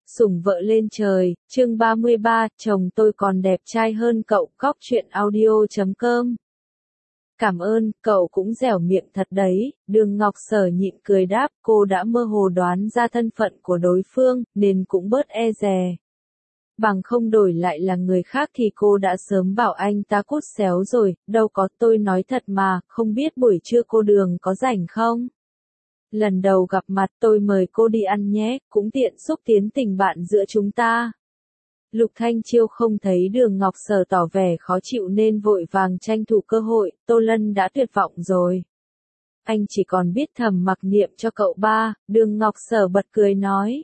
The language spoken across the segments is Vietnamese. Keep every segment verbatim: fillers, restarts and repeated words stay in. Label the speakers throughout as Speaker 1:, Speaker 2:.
Speaker 1: Sủng vợ lên trời, chương ba mươi ba, chồng tôi còn đẹp trai hơn cậu, cóc truyện audio chấm com. Cảm ơn, cậu cũng dẻo miệng thật đấy, Đường Ngọc Sở nhịn cười đáp, cô đã mơ hồ đoán ra thân phận của đối phương, nên cũng bớt e dè. Bằng không đổi lại là người khác thì cô đã sớm bảo anh ta cút xéo rồi, đâu có, tôi nói thật mà, không biết buổi trưa cô Đường có rảnh không? Lần đầu gặp mặt tôi mời cô đi ăn nhé, cũng tiện xúc tiến tình bạn giữa chúng ta. Lục Thanh Chiêu không thấy Đường Ngọc Sở tỏ vẻ khó chịu nên vội vàng tranh thủ cơ hội, Tô Lân đã tuyệt vọng rồi. Anh chỉ còn biết thầm mặc niệm cho cậu ba, Đường Ngọc Sở bật cười nói.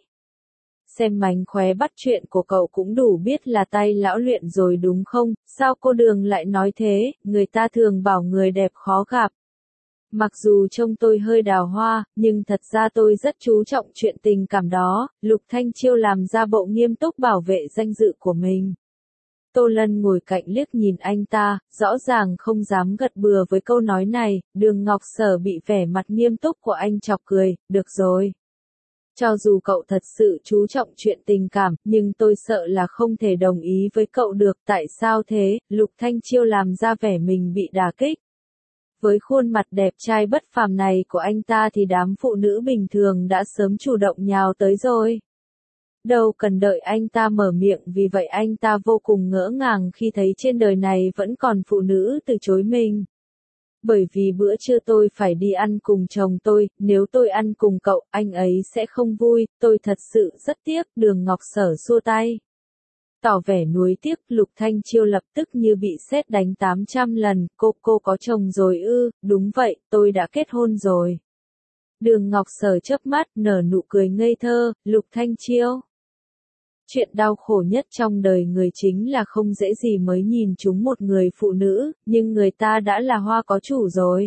Speaker 1: Xem mánh khóe bắt chuyện của cậu cũng đủ biết là tay lão luyện rồi đúng không, sao cô Đường lại nói thế, người ta thường bảo người đẹp khó gặp. Mặc dù trông tôi hơi đào hoa, nhưng thật ra tôi rất chú trọng chuyện tình cảm đó, Lục Thanh Chiêu làm ra bộ nghiêm túc bảo vệ danh dự của mình. Tô Lân ngồi cạnh liếc nhìn anh ta, rõ ràng không dám gật bừa với câu nói này, Đường Ngọc Sở bị vẻ mặt nghiêm túc của anh chọc cười, được rồi. Cho dù cậu thật sự chú trọng chuyện tình cảm, nhưng tôi sợ là không thể đồng ý với cậu được, tại sao thế, Lục Thanh Chiêu làm ra vẻ mình bị đả kích. Với khuôn mặt đẹp trai bất phàm này của anh ta thì đám phụ nữ bình thường đã sớm chủ động nhào tới rồi. Đâu cần đợi anh ta mở miệng, vì vậy anh ta vô cùng ngỡ ngàng khi thấy trên đời này vẫn còn phụ nữ từ chối mình. Bởi vì bữa trưa tôi phải đi ăn cùng chồng tôi, nếu tôi ăn cùng cậu, anh ấy sẽ không vui, tôi thật sự rất tiếc, Đường Ngọc Sở xua tay. Tỏ vẻ nuối tiếc, Lục Thanh Chiêu lập tức như bị sét đánh tám trăm lần, cô, cô có chồng rồi ư, đúng vậy, tôi đã kết hôn rồi. Đường Ngọc Sở chớp mắt, nở nụ cười ngây thơ, Lục Thanh Chiêu. Chuyện đau khổ nhất trong đời người chính là không dễ gì mới nhìn trúng một người phụ nữ, nhưng người ta đã là hoa có chủ rồi.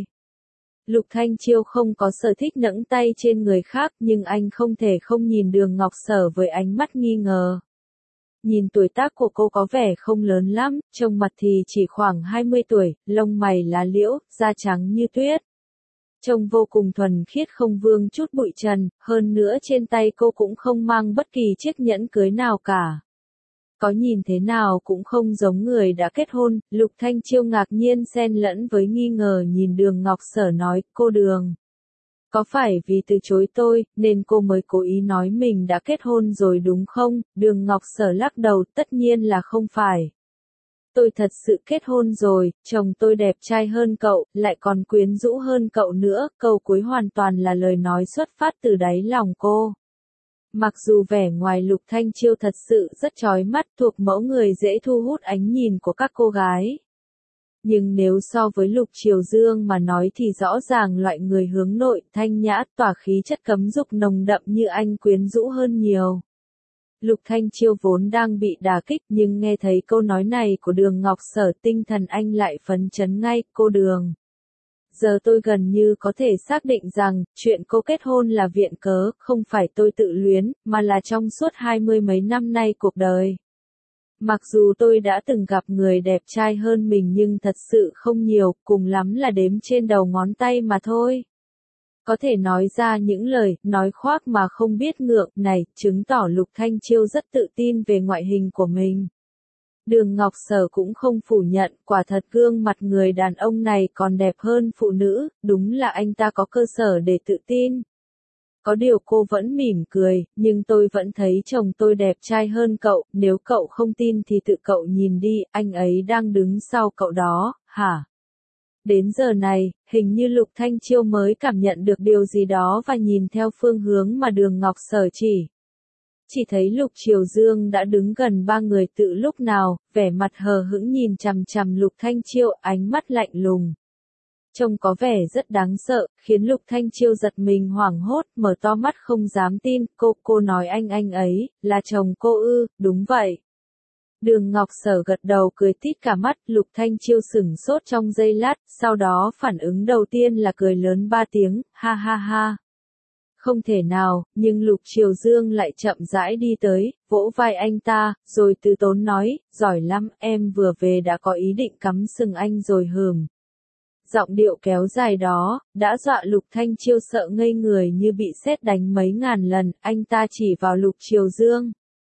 Speaker 1: Lục Thanh Chiêu không có sở thích nẫng tay trên người khác, nhưng anh không thể không nhìn Đường Ngọc Sở với ánh mắt nghi ngờ. Nhìn tuổi tác của cô có vẻ không lớn lắm, trông mặt thì chỉ khoảng hai mươi tuổi, lông mày lá liễu, da trắng như tuyết. Trông vô cùng thuần khiết không vương chút bụi trần, hơn nữa trên tay cô cũng không mang bất kỳ chiếc nhẫn cưới nào cả. Có nhìn thế nào cũng không giống người đã kết hôn, Lục Thanh Chiêu ngạc nhiên xen lẫn với nghi ngờ nhìn Đường Ngọc Sở nói, cô Đường. Có phải vì từ chối tôi, nên cô mới cố ý nói mình đã kết hôn rồi đúng không? Đường Ngọc Sở lắc đầu, tất nhiên là không phải. Tôi thật sự kết hôn rồi, chồng tôi đẹp trai hơn cậu, lại còn quyến rũ hơn cậu nữa, câu cuối hoàn toàn là lời nói xuất phát từ đáy lòng cô. Mặc dù vẻ ngoài Lục Thanh Chiêu thật sự rất chói mắt, thuộc mẫu người dễ thu hút ánh nhìn của các cô gái. Nhưng nếu so với Lục Triều Dương mà nói thì rõ ràng loại người hướng nội, thanh nhã, tỏa khí chất cấm dục nồng đậm như anh quyến rũ hơn nhiều. Lục Thanh Chiêu vốn đang bị đả kích nhưng nghe thấy câu nói này của Đường Ngọc Sở tinh thần anh lại phấn chấn ngay, cô Đường. Giờ tôi gần như có thể xác định rằng, chuyện cô kết hôn là viện cớ, không phải tôi tự luyến, mà là trong suốt hai mươi mấy năm nay cuộc đời. Mặc dù tôi đã từng gặp người đẹp trai hơn mình nhưng thật sự không nhiều, cùng lắm là đếm trên đầu ngón tay mà thôi. Có thể nói ra những lời, nói khoác mà không biết ngượng, này, chứng tỏ Lục Thanh Chiêu rất tự tin về ngoại hình của mình. Đường Ngọc Sở cũng không phủ nhận, quả thật gương mặt người đàn ông này còn đẹp hơn phụ nữ, đúng là anh ta có cơ sở để tự tin. Có điều cô vẫn mỉm cười, nhưng tôi vẫn thấy chồng tôi đẹp trai hơn cậu, nếu cậu không tin thì tự cậu nhìn đi, anh ấy đang đứng sau cậu đó, hả? Đến giờ này, hình như Lục Thanh Chiêu mới cảm nhận được điều gì đó và nhìn theo phương hướng mà Đường Ngọc Sở chỉ. Chỉ thấy Lục Triều Dương đã đứng gần ba người tự lúc nào, vẻ mặt hờ hững nhìn chằm chằm Lục Thanh Chiêu, ánh mắt lạnh lùng. Trông có vẻ rất đáng sợ, khiến Lục Thanh Chiêu giật mình hoảng hốt, mở to mắt không dám tin, cô, cô nói anh anh ấy, là chồng cô ư, đúng vậy. Đường Ngọc Sở gật đầu cười tít cả mắt, Lục Thanh Chiêu sửng sốt trong giây lát, sau đó phản ứng đầu tiên là cười lớn ba tiếng, ha ha ha. Không thể nào, nhưng Lục Triều Dương lại chậm rãi đi tới, vỗ vai anh ta, rồi từ tốn nói, giỏi lắm, em vừa về đã có ý định cắm sừng anh rồi hừm. Giọng điệu kéo dài đó, đã dọa Lục Thanh Chiêu sợ ngây người như bị sét đánh mấy ngàn lần, anh ta chỉ vào Lục Triều Dương.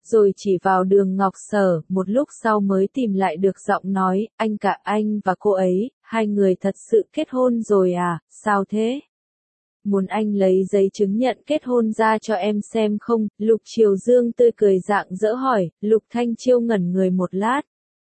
Speaker 1: rồi chỉ vào Đường Ngọc Sở, một lúc sau mới tìm lại được giọng nói, anh cả anh và cô ấy, hai người thật sự kết hôn rồi à, sao thế? Muốn anh lấy giấy chứng nhận kết hôn ra cho em xem không? Lục Triều Dương tươi cười rạng rỡ hỏi. Lục Thanh Chiêu ngẩn người một lát,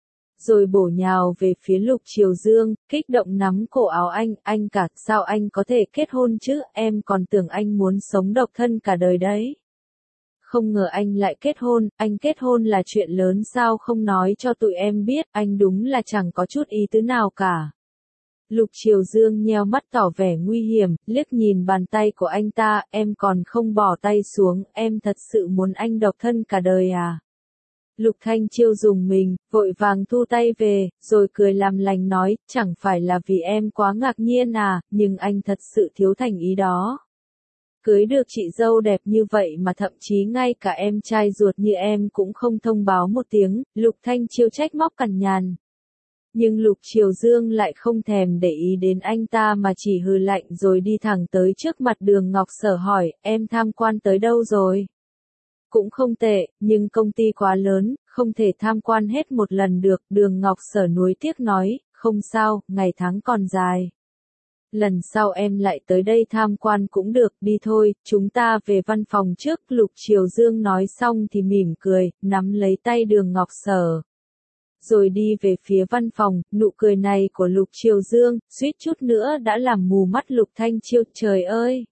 Speaker 1: rồi bổ nhào về phía Lục Triều Dương, kích động nắm cổ áo anh. Anh cả, sao anh có thể kết hôn chứ? Em còn tưởng anh muốn sống độc thân cả đời đấy. Không ngờ anh lại kết hôn. Anh kết hôn là chuyện lớn, sao không nói cho tụi em biết? Anh đúng là chẳng có chút ý tứ nào cả. Lục Triều Dương nheo mắt tỏ vẻ nguy hiểm, liếc nhìn bàn tay của anh ta. Em còn không bỏ tay xuống, em thật sự muốn anh độc thân cả đời à? Lục Thanh Chiêu dùng mình, vội vàng thu tay về, rồi cười làm lành nói, chẳng phải là vì em quá ngạc nhiên à, nhưng anh thật sự thiếu thành ý đó. Cưới được chị dâu đẹp như vậy mà thậm chí ngay cả em trai ruột như em cũng không thông báo một tiếng. Lục Thanh Chiêu trách móc cằn nhằn. Nhưng Lục Triều Dương lại không thèm để ý đến anh ta mà chỉ hừ lạnh rồi đi thẳng tới trước mặt Đường Ngọc Sở hỏi, em tham quan tới đâu rồi? Cũng không tệ, nhưng công ty quá lớn, không thể tham quan hết một lần được. Đường Ngọc Sở nuối tiếc nói, không sao, ngày tháng còn dài. Lần sau em lại tới đây tham quan cũng được, đi thôi, chúng ta về văn phòng trước. Lục Triều Dương nói xong thì mỉm cười, nắm lấy tay Đường Ngọc Sở, rồi đi về phía văn phòng. Nụ cười này của Lục Triều Dương, suýt chút nữa đã làm mù mắt Lục Thanh Chiêu. Trời ơi!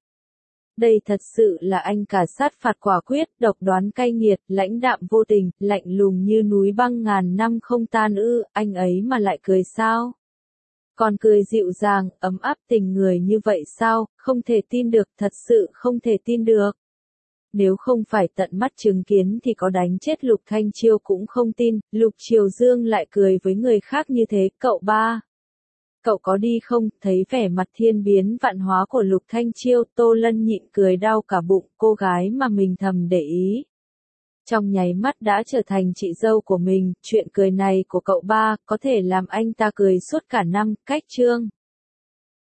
Speaker 1: Đây thật sự là anh cả sát phạt quả quyết, độc đoán cay nghiệt, lãnh đạm vô tình, lạnh lùng như núi băng ngàn năm không tan ư, anh ấy mà lại cười sao? Còn cười dịu dàng, ấm áp tình người như vậy sao? Không thể tin được, thật sự không thể tin được. Nếu không phải tận mắt chứng kiến thì có đánh chết Lục Thanh Chiêu cũng không tin. Lục Triều Dương lại cười với người khác như thế. Cậu ba, cậu có đi không? Thấy vẻ mặt thiên biến vạn hóa của Lục Thanh Chiêu, Tô Lân nhịn cười đau cả bụng. Cô gái mà mình thầm để ý, trong nháy mắt đã trở thành chị dâu của mình. Chuyện cười này của cậu ba có thể làm anh ta cười suốt cả năm. Cách chương